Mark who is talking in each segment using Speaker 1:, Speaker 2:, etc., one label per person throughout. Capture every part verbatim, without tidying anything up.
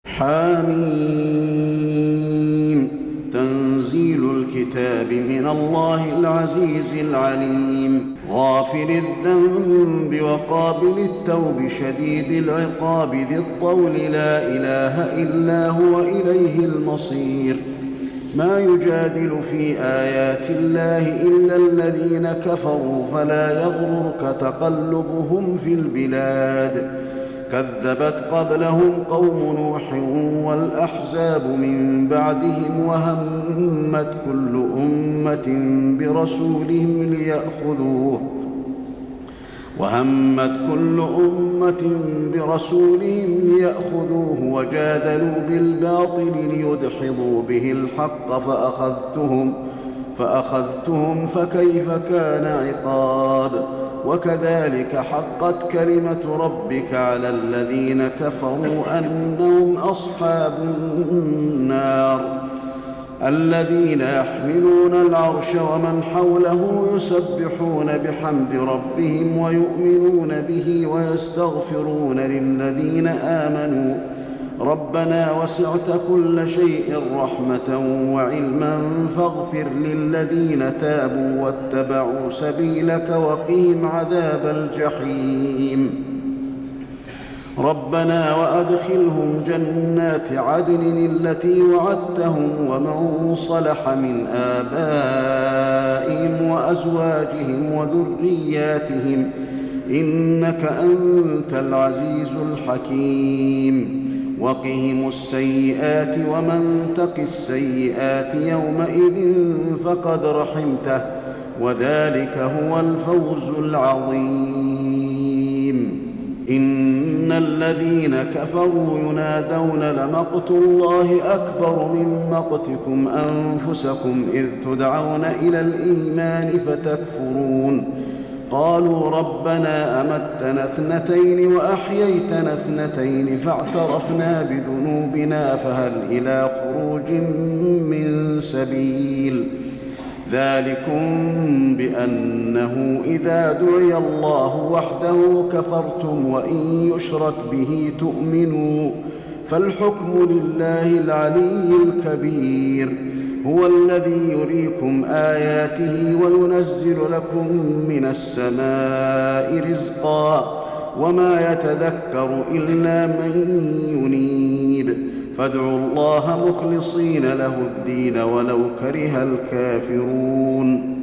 Speaker 1: حم تنزيل الكتاب من الله العزيز العليم غافر الذنب وقابل التوب شديد العقاب ذي الطول لا إله إلا هو إليه المصير ما يجادل في آيات الله إلا الذين كفروا فلا يغررك تقلبهم في البلاد كذبت قبلهم قوم نوح والأحزاب من بعدهم وهمت كل أمة برسولهم ليأخذوه وهمت كل أمة برسولهم ليأخذوه وجادلوا بالباطل ليدحضوا به الحق فأخذتهم فأخذتهم فكيف كان عقاب وكذلك حقت كلمة ربك على الذين كفروا أنهم أصحاب النار الذين يحملون العرش ومن حوله يسبحون بحمد ربهم ويؤمنون به ويستغفرون للذين آمنوا ربنا وسعت كل شيء رحمة وعلما فاغفر للذين تابوا واتبعوا سبيلك وقهم عذاب الجحيم ربنا وأدخلهم جنات عدن التي وعدتهم ومن صلح من آبائهم وأزواجهم وذرياتهم إنك أنت العزيز الحكيم وقهم السيئات ومن تق السيئات يومئذ فقد رحمته وذلك هو الفوز العظيم إن الذين كفروا ينادون لمقت الله أكبر من مقتكم أنفسكم إذ تدعون إلى الإيمان فتكفرون قالوا ربنا أمتنا اثنتين وأحييتنا اثنتين فاعترفنا بذنوبنا فهل إلى خروج من سبيل ذلكم بأنه إذا دعي الله وحده كفرتم وإن يشرك به تؤمنوا فالحكم لله العلي الكبير هو الذي يريكم آياته وينزل لكم من السماء رزقا وما يتذكر إلا من ينيب فادعوا الله مخلصين له الدين ولو كره الكافرون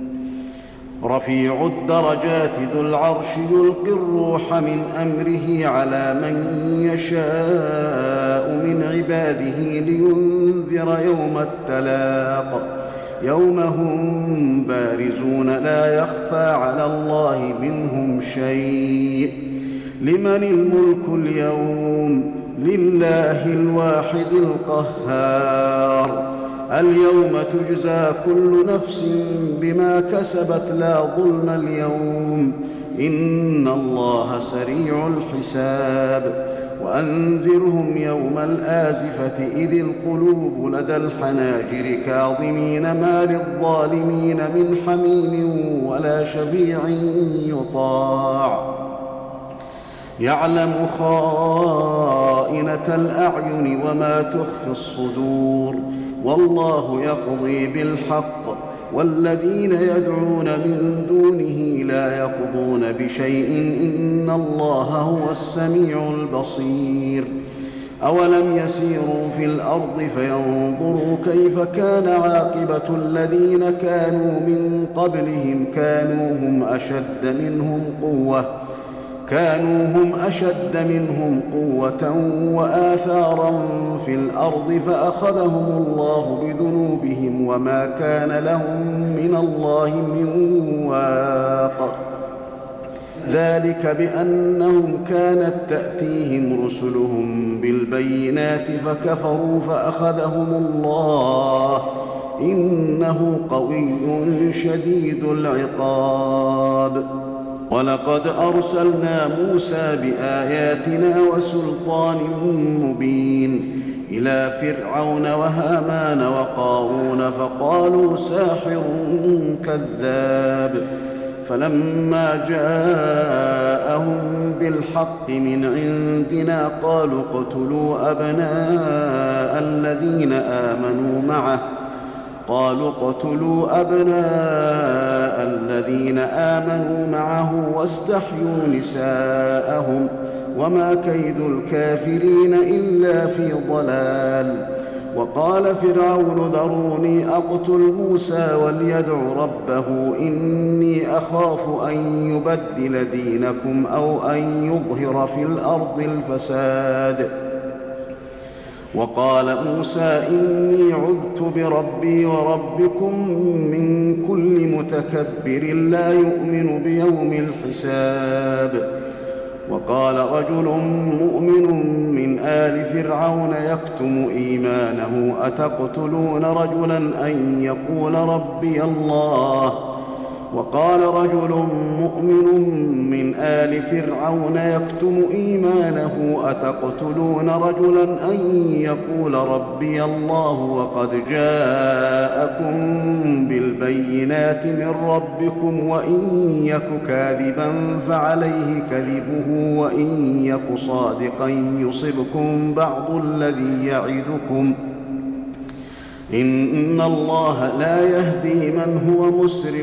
Speaker 1: رفيع الدرجات ذو العرش يلقي الروح من أمره على من يشاء من عباده لينذر يوم التلاق يوم هم بارزون لا يخفى على الله منهم شيء لمن الملك اليوم لله الواحد القهار اليوم تجزى كل نفس بما كسبت لا ظلم اليوم إن الله سريع الحساب وأنذرهم يوم الآزفة إذ القلوب لدى الحناجر كاظمين ما للظالمين من حميم ولا شفيع يطاع يعلم خائنة الأعين وما تخفي الصدور والله يقضي بالحق والذين يدعون من دونه لا يقضون بشيء إن الله هو السميع البصير أولم يسيروا في الأرض فينظروا كيف كان عاقبة الذين كانوا من قبلهم كانوا هم أشد منهم قوة كانوا هم أشد منهم قوة وآثارا في الأرض فأخذهم الله بذنوبهم وما كان لهم من الله من واق ذلك بأنهم كانت تأتيهم رسلهم بالبينات فكفروا فأخذهم الله إنه قوي شديد العقاب ولقد أرسلنا موسى بآياتنا وسلطان مبين إلى فرعون وهامان وقارون فقالوا ساحر كذاب فلما جاءهم بالحق من عندنا قالوا اقتلوا أبناء الذين آمنوا معه قالوا اقتلوا أبناء الذين آمنوا معه واستحيوا نساءهم وما كيد الكافرين إلا في ضلال. وقال فرعون ذروني أقتل موسى وليدع ربه إني أخاف أن يبدل دينكم أو أن يظهر في الأرض الفساد. وقال موسى إني عذت بربي وربكم من كل متكبر لا يؤمن بيوم الحساب. وقال رجل مؤمن من آل فرعون يكتم إيمانه أتقتلون رجلا أن يقول ربي الله وقال رجل مؤمن من آل فرعون يكتم إيمانه أتقتلون رجلا أن يقول ربي الله وقد جاءكم بالبينات من ربكم وإن يك كاذبا فعليه كذبه وإن يك صادقا يصبكم بعض الذي يعدكم إن الله لا يهدي من هو مسرف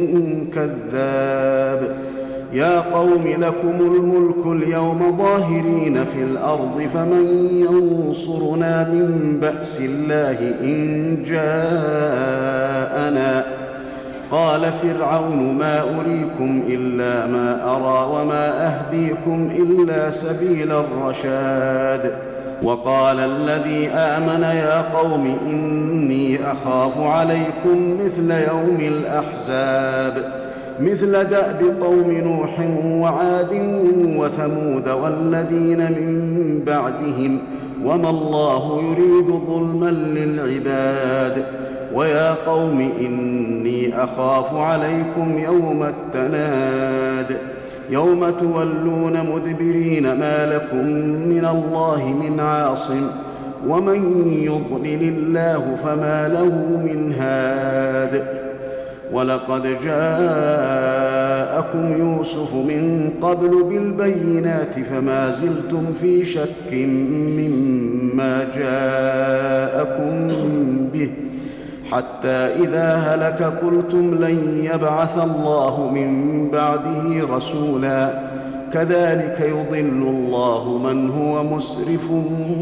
Speaker 1: كذاب. يا قوم لكم الملك اليوم ظاهرين في الأرض فمن ينصرنا من بأس الله إن جاءنا. قال فرعون ما أريكم إلا ما أرى وما أهديكم إلا سبيل الرشاد. وقال الذي آمن يا قوم إني أخاف عليكم مثل يوم الأحزاب مثل دأب قوم نوح وعاد وثمود والذين من بعدهم وما الله يريد ظلما للعباد. ويا قوم إني أخاف عليكم يوم التناد يوم تولون مدبرين ما لكم من الله من عاصم ومن يضلل الله فما له من هاد. ولقد جاءكم يوسف من قبل بالبينات فما زلتم في شك مما جاءكم به حتى إذا هلك قلتم لن يبعث الله من بعده رسولا كذلك يضل الله من هو مسرف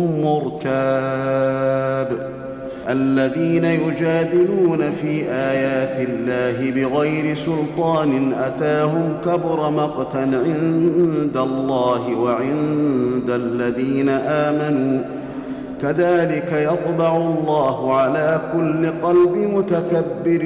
Speaker 1: مرتاب. الذين يجادلون في آيات الله بغير سلطان أتاهم كبر مقتا عند الله وعند الذين آمنوا كذلك يطبع الله على كل قلب متكبر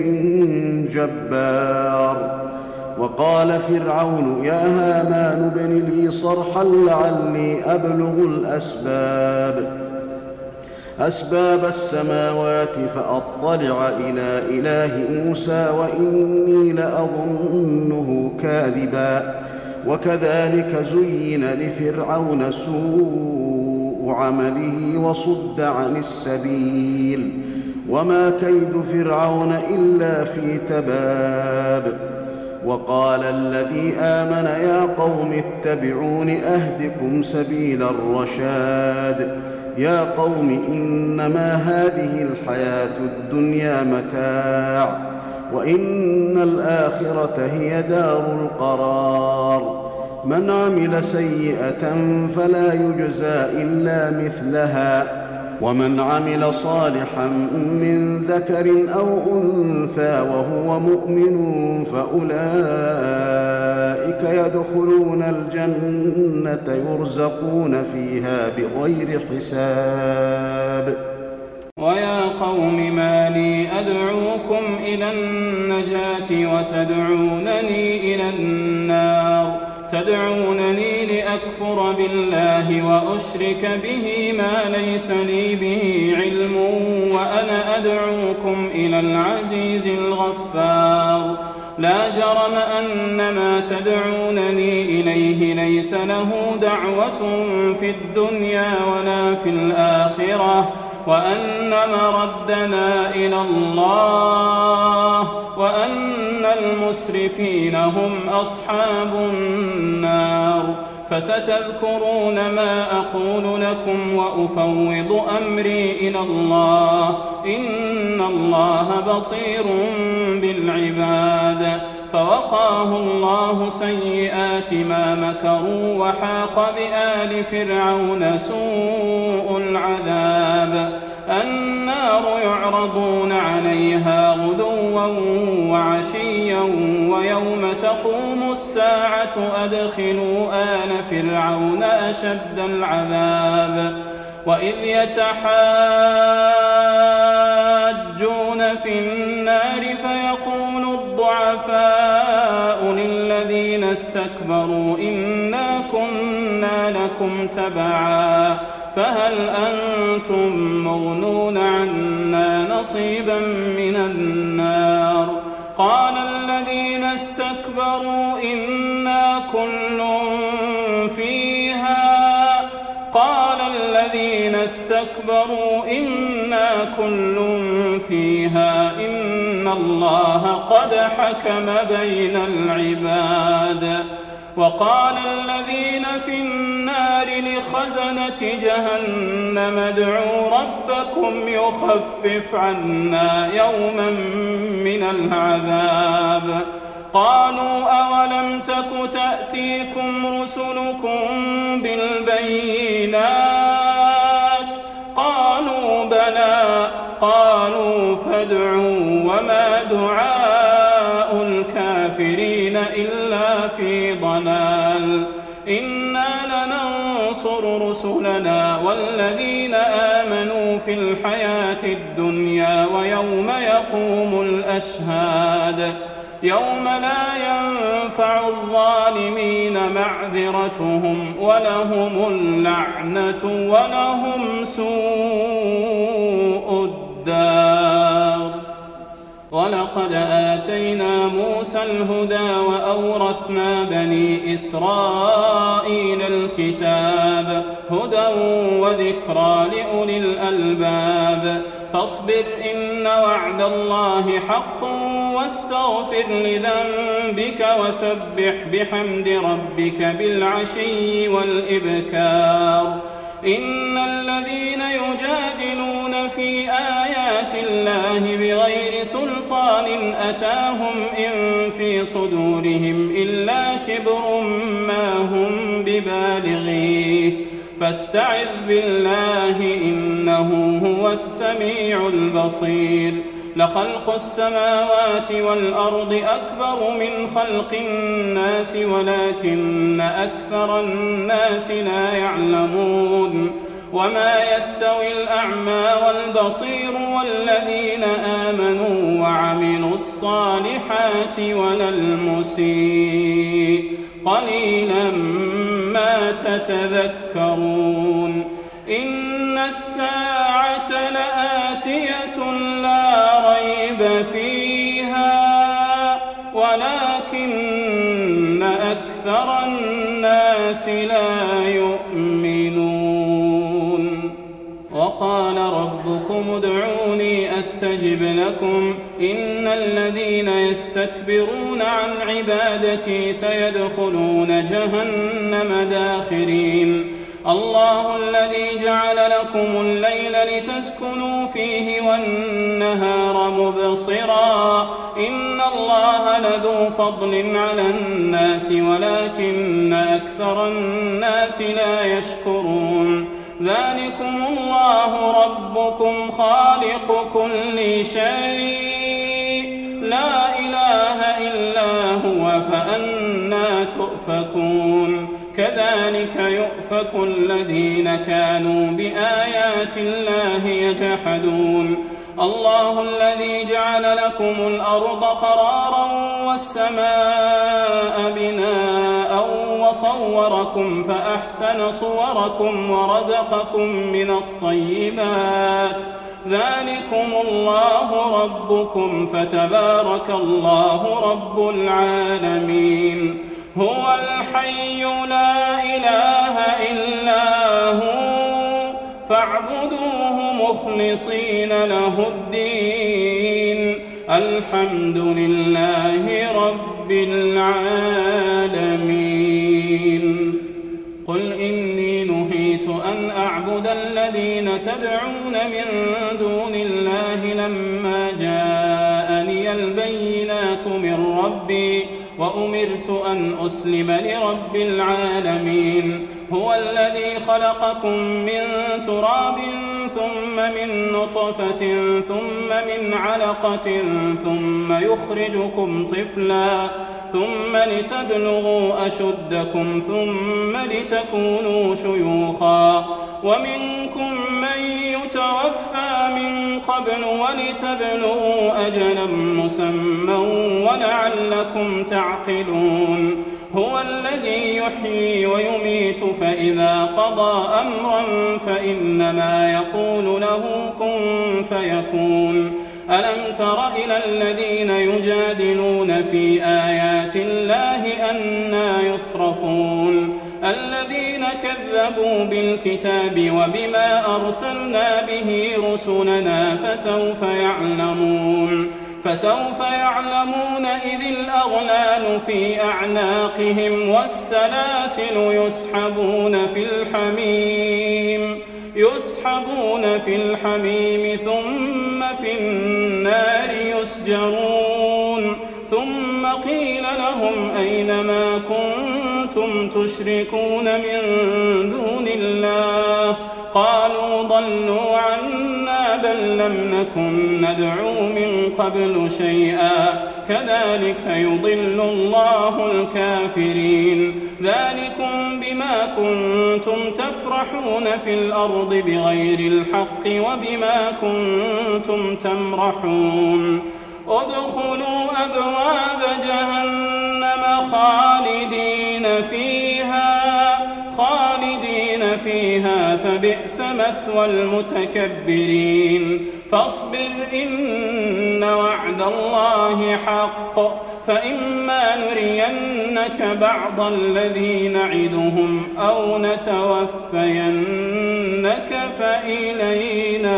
Speaker 1: جبار. وقال فرعون يا هامان ابن لي صرحا لعلي أبلغ الأسباب أسباب السماوات فأطلع إلى إله موسى وإني لأظنه كاذبا. وكذلك زين لفرعون سوء عمله وصد عن السبيل وما كيد فرعون إلا في تباب. وقال الذي آمن يا قوم اتبعون أهدكم سبيل الرشاد. يا قوم إنما هذه الحياة الدنيا متاع وإن الآخرة هي دار القرار. من عمل سيئة فلا يجزى إلا مثلها ومن عمل صالحا من ذكر أو أنثى وهو مؤمن فأولئك يدخلون الجنة يرزقون فيها بغير حساب.
Speaker 2: ويا قوم ما لي أدعوكم إلى النجاة وتدعونني إلى النار تدعونني لأكفر بالله وأشرك به ما ليس لي به علم وأنا أدعوكم إلى العزيز الغفار. لا جرم أن ما تدعونني إليه ليس له دعوة في الدنيا ولا في الآخرة وأن مردنا إلى الله وأن إن المسرفين هم أصحاب النار. فستذكرون ما أقول لكم وأفوض أمري إلى الله، إن الله بصير بالعباد. فوقاه الله سيئات ما مكروا وحاق بآل فرعون سوء العذاب. النار يعرضون عليها غدوا وعشيا ويوم تقوم الساعة أدخلوا آل فرعون أشد العذاب. وإذ يتحاجون في النار فيقول الضعفاء للذين استكبروا إنا كنا لكم تبعا فهل أنتم مغنون عنا نصيبا من النار. قال الذين استكبروا إنا كل فيها قال الذين استكبروا إنا كل فيها إن الله قد حكم بين العباد. وقال الذين في النار لخزنة جهنم ادعوا ربكم يخفف عنا يوما من العذاب. قالوا أولم تك تأتيكم رسلكم بالبينات قالوا بلى قالوا فادعوا وما دعاء الكافرين إلا في ضلال. إنا لننصر رسلنا والذين آمنوا في الحياة الدنيا ويوم يقوم الأشهاد يوم لا ينفع الظالمين معذرتهم ولهم اللعنة ولهم سوء الدار. ولقد آتينا موسى الهدى وأورثنا بني إسرائيل الكتاب هدى وذكرى لأولي الألباب. فاصبر إن وعد الله حق واستغفر لذنبك وسبح بحمد ربك بالعشي والإبكار. إن الذين يجادلون في آيات الله بغير سلطان أتاهم إن في صدورهم إلا كبر ما هم ببالغيه فاستعذ بالله إنه هو السميع البصير. لخلق السماوات والأرض أكبر من خلق الناس ولكن أكثر الناس لا يعلمون. وما يستوي الأعمى والبصير والذين آمنوا وعملوا الصالحات ولا المسيء قليلا ما تتذكرون. إن الساعة لآتية لا ريب فيها ولكن أكثر الناس لا يؤمنون. وقال ربكم ادعوني أستجب لكم إن الذين يستكبرون عن عبادتي سيدخلون جهنم داخرين. الله الذي جعل لكم الليل لتسكنوا فيه والنهار مبصرا إن الله لذو فضل على الناس ولكن أكثر الناس لا يشكرون. ذلكم الله ربكم خالق كل شيء لا إله إلا هو فأنى تؤفكون. كذلك يؤفك الذين كانوا بآيات الله يجحدون. الله الذي جعل لكم الأرض قرارا والسماء بناء وصوركم فأحسن صوركم ورزقكم من الطيبات. ذلكم الله ربكم فتبارك الله رب العالمين. هو الحي لا إله إلا هو فاعبدوه مخلصين له الدين الحمد لله رب العالمين. قل إني نهيت أن أعبد الذين تدعون من دون الله لما جاءني البينات من ربي وأمرت أن أسلم لرب العالمين. هو الذي خلقكم من تراب ثم من نطفة ثم من علقة ثم يخرجكم طفلا ثم لتبلغوا أشدكم ثم لتكونوا شيوخا ومنكم من يتوفى من قبل ولتبلغوا أجلا مسمى ولعلكم تعقلون. هو الذي يحيي ويميت فإذا قضى أمرا فإنما يقول له كن فيكون. ألم تر إلى الذين يجادلون في آيات الله أنى يصرفون الذين كذبوا بالكتاب وبما أرسلنا به رسلنا فسوف يعلمون فسوف يعلمون إذ الأغلال في أعناقهم والسلاسل يسحبون في الحميم يسحبون في الحميم ثم في النار يسجرون. ثم قيل لهم أين ما كنتم تشركون من دون الله قالوا ضلوا عنا بل لم نكن ندعو من قبل شيئا كذلك يضل الله الكافرين. ذلكم بما كنتم تفرحون في الأرض بغير الحق وبما كنتم تمرحون. ادخلوا أبواب جهنم خالدين فيها خالدين فيها فبئس مثوى المتكبرين. فاصبر إن وعد الله حق فإما نرينك بعض الذي نعدهم أو نتوفينك فإلينا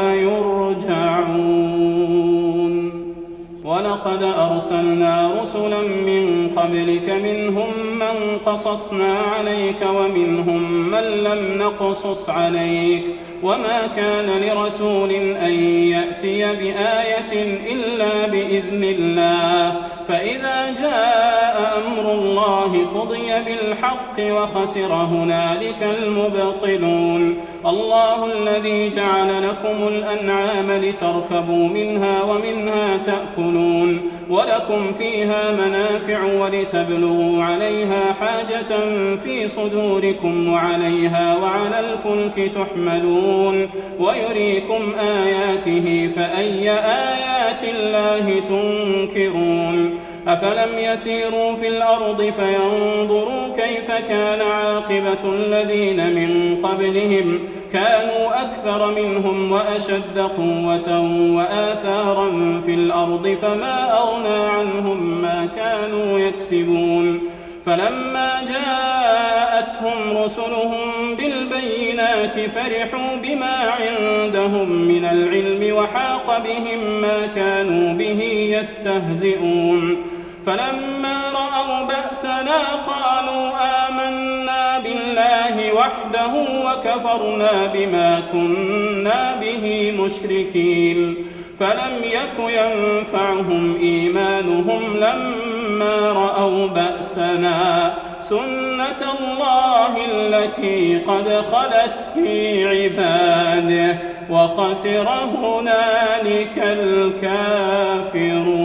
Speaker 2: يرجعون. ولقد أرسلنا رسلا من قبلك منهم من قصصنا عليك ومنهم من لم نقصص عليك وما كان لرسول أن يأتي بآية إلا بإذن الله فإذا جاء أمر الله قضي بالحق وخسر هنالك المبطلون. الله الذي جعل لكم الأنعام لتركبوا منها ومنها تأكلون ولكم فيها منافع ولتبلغوا عليها حاجة في صدوركم وعليها وعلى الفلك تحملون ويريكم آياته فأي آيات الله تنكرون. أفلم يسيروا في الأرض فينظروا كيف كان عاقبة الذين من قبلهم كانوا أكثر منهم وأشد قوة وآثارا في الأرض فما أغنى عنهم ما كانوا يكسبون. فلما جاءتهم رسلهم بالبينات فرحوا بما عندهم من العلم وحاق بهم ما كانوا به يستهزئون. فلما رأوا بأسنا قالوا آمنا بالله وحده وكفرنا بما كنا به مشركين. فلم يك ينفعهم إيمانهم لما رأوا بأسنا سنة الله التي قد خلت في عباده وخسر هنالك الكافرون.